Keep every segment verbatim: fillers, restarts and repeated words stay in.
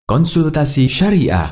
Konsultasi Syariah.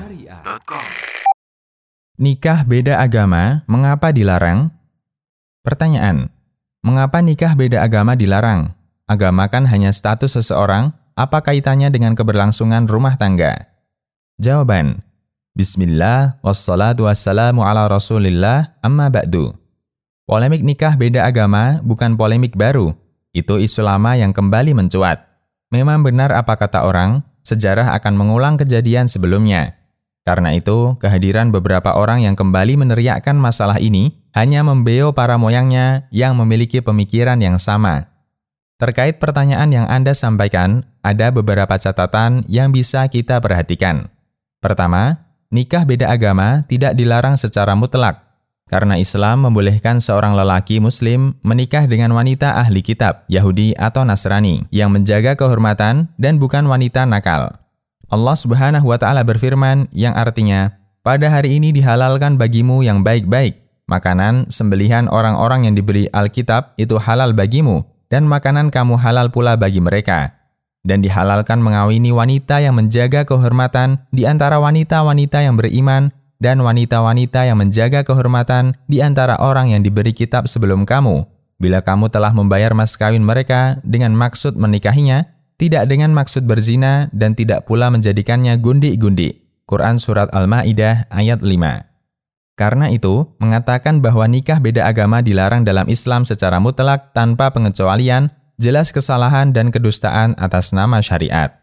Nikah beda agama, mengapa dilarang? Pertanyaan, mengapa nikah beda agama dilarang? Agama kan hanya status seseorang, apa kaitannya dengan keberlangsungan rumah tangga? Jawaban, Bismillah, wassalatu wassalamu ala rasulillah, amma ba'du. Polemik nikah beda agama bukan polemik baru, itu isu lama yang kembali mencuat. Memang benar apa kata orang, sejarah akan mengulang kejadian sebelumnya. Karena itu, kehadiran beberapa orang yang kembali meneriakkan masalah ini hanya membeo para moyangnya yang memiliki pemikiran yang sama. Terkait pertanyaan yang Anda sampaikan, ada beberapa catatan yang bisa kita perhatikan. Pertama, nikah beda agama tidak dilarang secara mutlak, karena Islam membolehkan seorang lelaki muslim menikah dengan wanita ahli kitab, Yahudi atau Nasrani, yang menjaga kehormatan dan bukan wanita nakal. Allah Subhanahu wa Ta'ala berfirman yang artinya, pada hari ini dihalalkan bagimu yang baik-baik. Makanan, sembelihan orang-orang yang diberi Alkitab itu halal bagimu, dan makanan kamu halal pula bagi mereka. Dan dihalalkan mengawini wanita yang menjaga kehormatan di antara wanita-wanita yang beriman, dan wanita-wanita yang menjaga kehormatan di antara orang yang diberi kitab sebelum kamu, bila kamu telah membayar mas kawin mereka dengan maksud menikahinya, tidak dengan maksud berzina dan tidak pula menjadikannya gundi-gundi. Quran Surat Al-Ma'idah ayat lima. Karena itu, mengatakan bahwa nikah beda agama dilarang dalam Islam secara mutlak tanpa pengecualian, jelas kesalahan dan kedustaan atas nama syariat.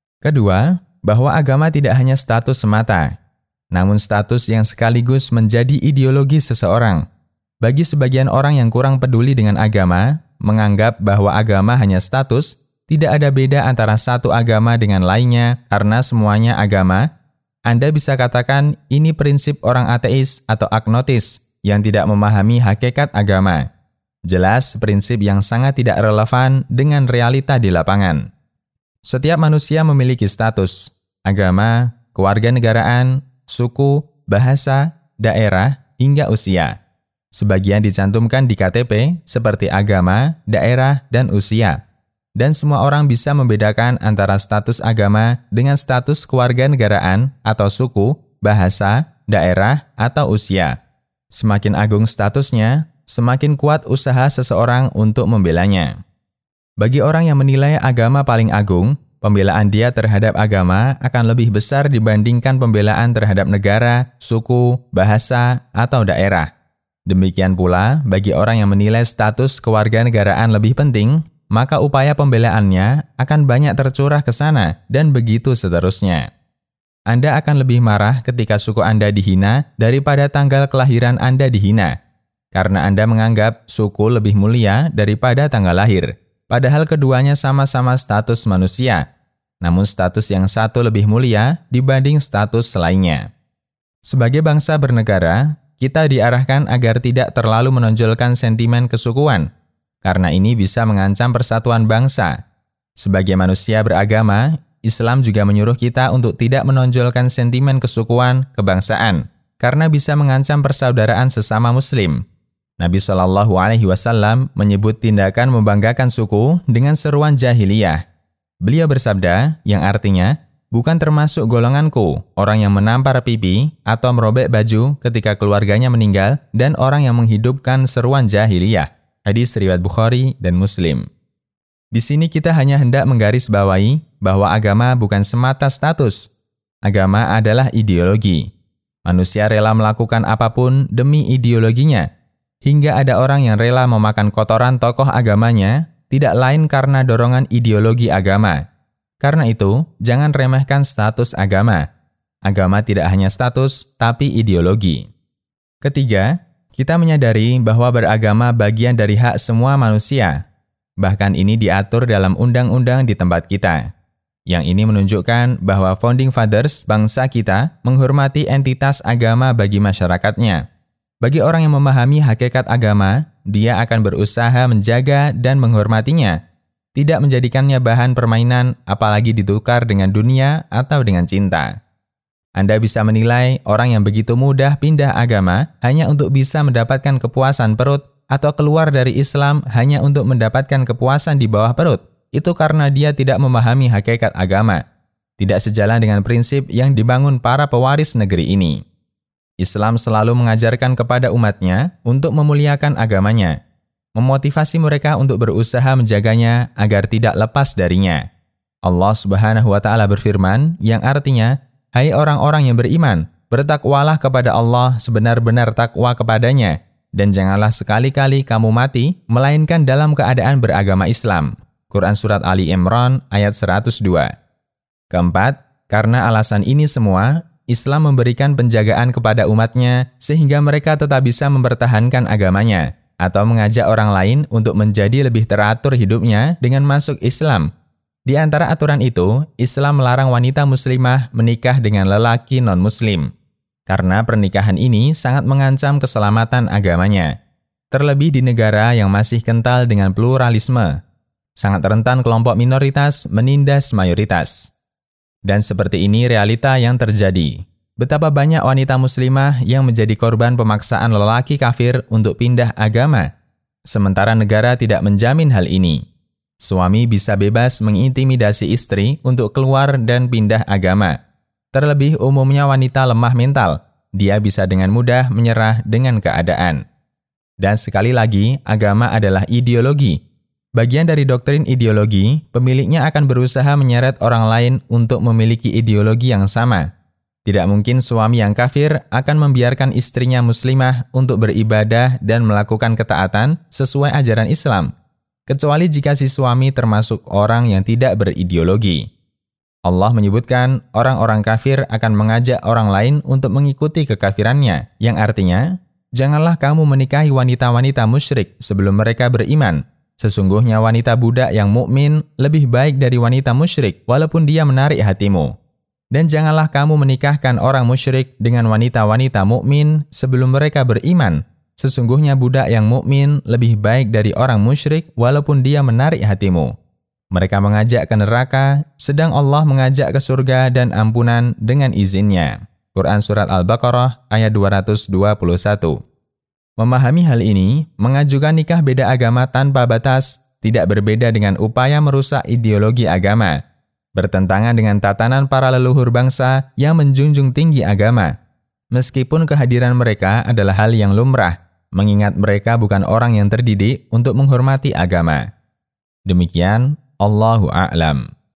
Kedua, bahwa agama tidak hanya status semata, namun status yang sekaligus menjadi ideologi seseorang. Bagi sebagian orang yang kurang peduli dengan agama, menganggap bahwa agama hanya status, tidak ada beda antara satu agama dengan lainnya karena semuanya agama. Anda bisa katakan ini prinsip orang ateis atau agnotis yang tidak memahami hakikat agama. Jelas prinsip yang sangat tidak relevan dengan realita di lapangan. Setiap manusia memiliki status, agama, kewarganegaraan, suku, bahasa, daerah, hingga usia. Sebagian dicantumkan di K T P seperti agama, daerah, dan usia. Dan semua orang bisa membedakan antara status agama dengan status kewarganegaraan atau suku, bahasa, daerah, atau usia. Semakin agung statusnya, semakin kuat usaha seseorang untuk membelanya. Bagi orang yang menilai agama paling agung, pembelaan dia terhadap agama akan lebih besar dibandingkan pembelaan terhadap negara, suku, bahasa, atau daerah. Demikian pula, bagi orang yang menilai status kewarganegaraan lebih penting, maka upaya pembelaannya akan banyak tercurah ke sana dan begitu seterusnya. Anda akan lebih marah ketika suku Anda dihina daripada tanggal kelahiran Anda dihina, karena Anda menganggap suku lebih mulia daripada tanggal lahir. Padahal keduanya sama-sama status manusia, namun status yang satu lebih mulia dibanding status lainnya. Sebagai bangsa bernegara, kita diarahkan agar tidak terlalu menonjolkan sentimen kesukuan, karena ini bisa mengancam persatuan bangsa. Sebagai manusia beragama, Islam juga menyuruh kita untuk tidak menonjolkan sentimen kesukuan, kebangsaan, karena bisa mengancam persaudaraan sesama muslim. Nabi shallallahu alaihi wasallam menyebut tindakan membanggakan suku dengan seruan jahiliyah. Beliau bersabda, yang artinya, bukan termasuk golonganku, orang yang menampar pipi atau merobek baju ketika keluarganya meninggal dan orang yang menghidupkan seruan jahiliyah. Hadis riwayat Bukhari dan Muslim. Di sini kita hanya hendak menggarisbawahi bahwa agama bukan semata status. Agama adalah ideologi. Manusia rela melakukan apapun demi ideologinya. Hingga ada orang yang rela memakan kotoran tokoh agamanya, tidak lain karena dorongan ideologi agama. Karena itu, jangan remehkan status agama. Agama tidak hanya status, tapi ideologi. Ketiga, kita menyadari bahwa beragama bagian dari hak semua manusia. Bahkan ini diatur dalam undang-undang di tempat kita. Yang ini menunjukkan bahwa Founding Fathers bangsa kita menghormati entitas agama bagi masyarakatnya. Bagi orang yang memahami hakikat agama, dia akan berusaha menjaga dan menghormatinya, tidak menjadikannya bahan permainan apalagi ditukar dengan dunia atau dengan cinta. Anda bisa menilai orang yang begitu mudah pindah agama hanya untuk bisa mendapatkan kepuasan perut atau keluar dari Islam hanya untuk mendapatkan kepuasan di bawah perut. Itu karena dia tidak memahami hakikat agama. tidak sejalan dengan prinsip yang dibangun para pewaris negeri ini. Islam selalu mengajarkan kepada umatnya untuk memuliakan agamanya, memotivasi mereka untuk berusaha menjaganya agar tidak lepas darinya. Allah Subhanahu wa Ta'ala berfirman, yang artinya, "Hai orang-orang yang beriman, bertakwalah kepada Allah sebenar-benar takwa kepadanya, dan janganlah sekali-kali kamu mati, melainkan dalam keadaan beragama Islam." Quran Surat Ali Imran ayat seratus dua. Keempat, karena alasan ini semua, Islam memberikan penjagaan kepada umatnya sehingga mereka tetap bisa mempertahankan agamanya atau mengajak orang lain untuk menjadi lebih teratur hidupnya dengan masuk Islam. Di antara aturan itu, Islam melarang wanita muslimah menikah dengan lelaki non-muslim, karena pernikahan ini sangat mengancam keselamatan agamanya. Terlebih di negara yang masih kental dengan pluralisme, sangat rentan kelompok minoritas menindas mayoritas. Dan seperti ini realita yang terjadi. Betapa banyak wanita muslimah yang menjadi korban pemaksaan lelaki kafir untuk pindah agama, sementara negara tidak menjamin hal ini. Suami bisa bebas mengintimidasi istri untuk keluar dan pindah agama. Terlebih umumnya wanita lemah mental, dia bisa dengan mudah menyerah dengan keadaan. Dan sekali lagi, agama adalah ideologi. Bagian dari doktrin ideologi, pemiliknya akan berusaha menyeret orang lain untuk memiliki ideologi yang sama. Tidak mungkin suami yang kafir akan membiarkan istrinya muslimah untuk beribadah dan melakukan ketaatan sesuai ajaran Islam, kecuali jika si suami termasuk orang yang tidak berideologi. Allah menyebutkan orang-orang kafir akan mengajak orang lain untuk mengikuti kekafirannya, yang artinya, janganlah kamu menikahi wanita-wanita musyrik sebelum mereka beriman. Sesungguhnya wanita budak yang mukmin lebih baik dari wanita musyrik walaupun dia menarik hatimu. Dan janganlah kamu menikahkan orang musyrik dengan wanita-wanita mukmin sebelum mereka beriman. Sesungguhnya budak yang mukmin lebih baik dari orang musyrik walaupun dia menarik hatimu. Mereka mengajak ke neraka, sedang Allah mengajak ke surga dan ampunan dengan izinnya. Quran Surat Al-Baqarah ayat dua ratus dua puluh satu. Memahami hal ini, mengajukan nikah beda agama tanpa batas tidak berbeda dengan upaya merusak ideologi agama, bertentangan dengan tatanan para leluhur bangsa yang menjunjung tinggi agama. Meskipun kehadiran mereka adalah hal yang lumrah, mengingat mereka bukan orang yang terdidik untuk menghormati agama. Demikian, Allahu a'lam.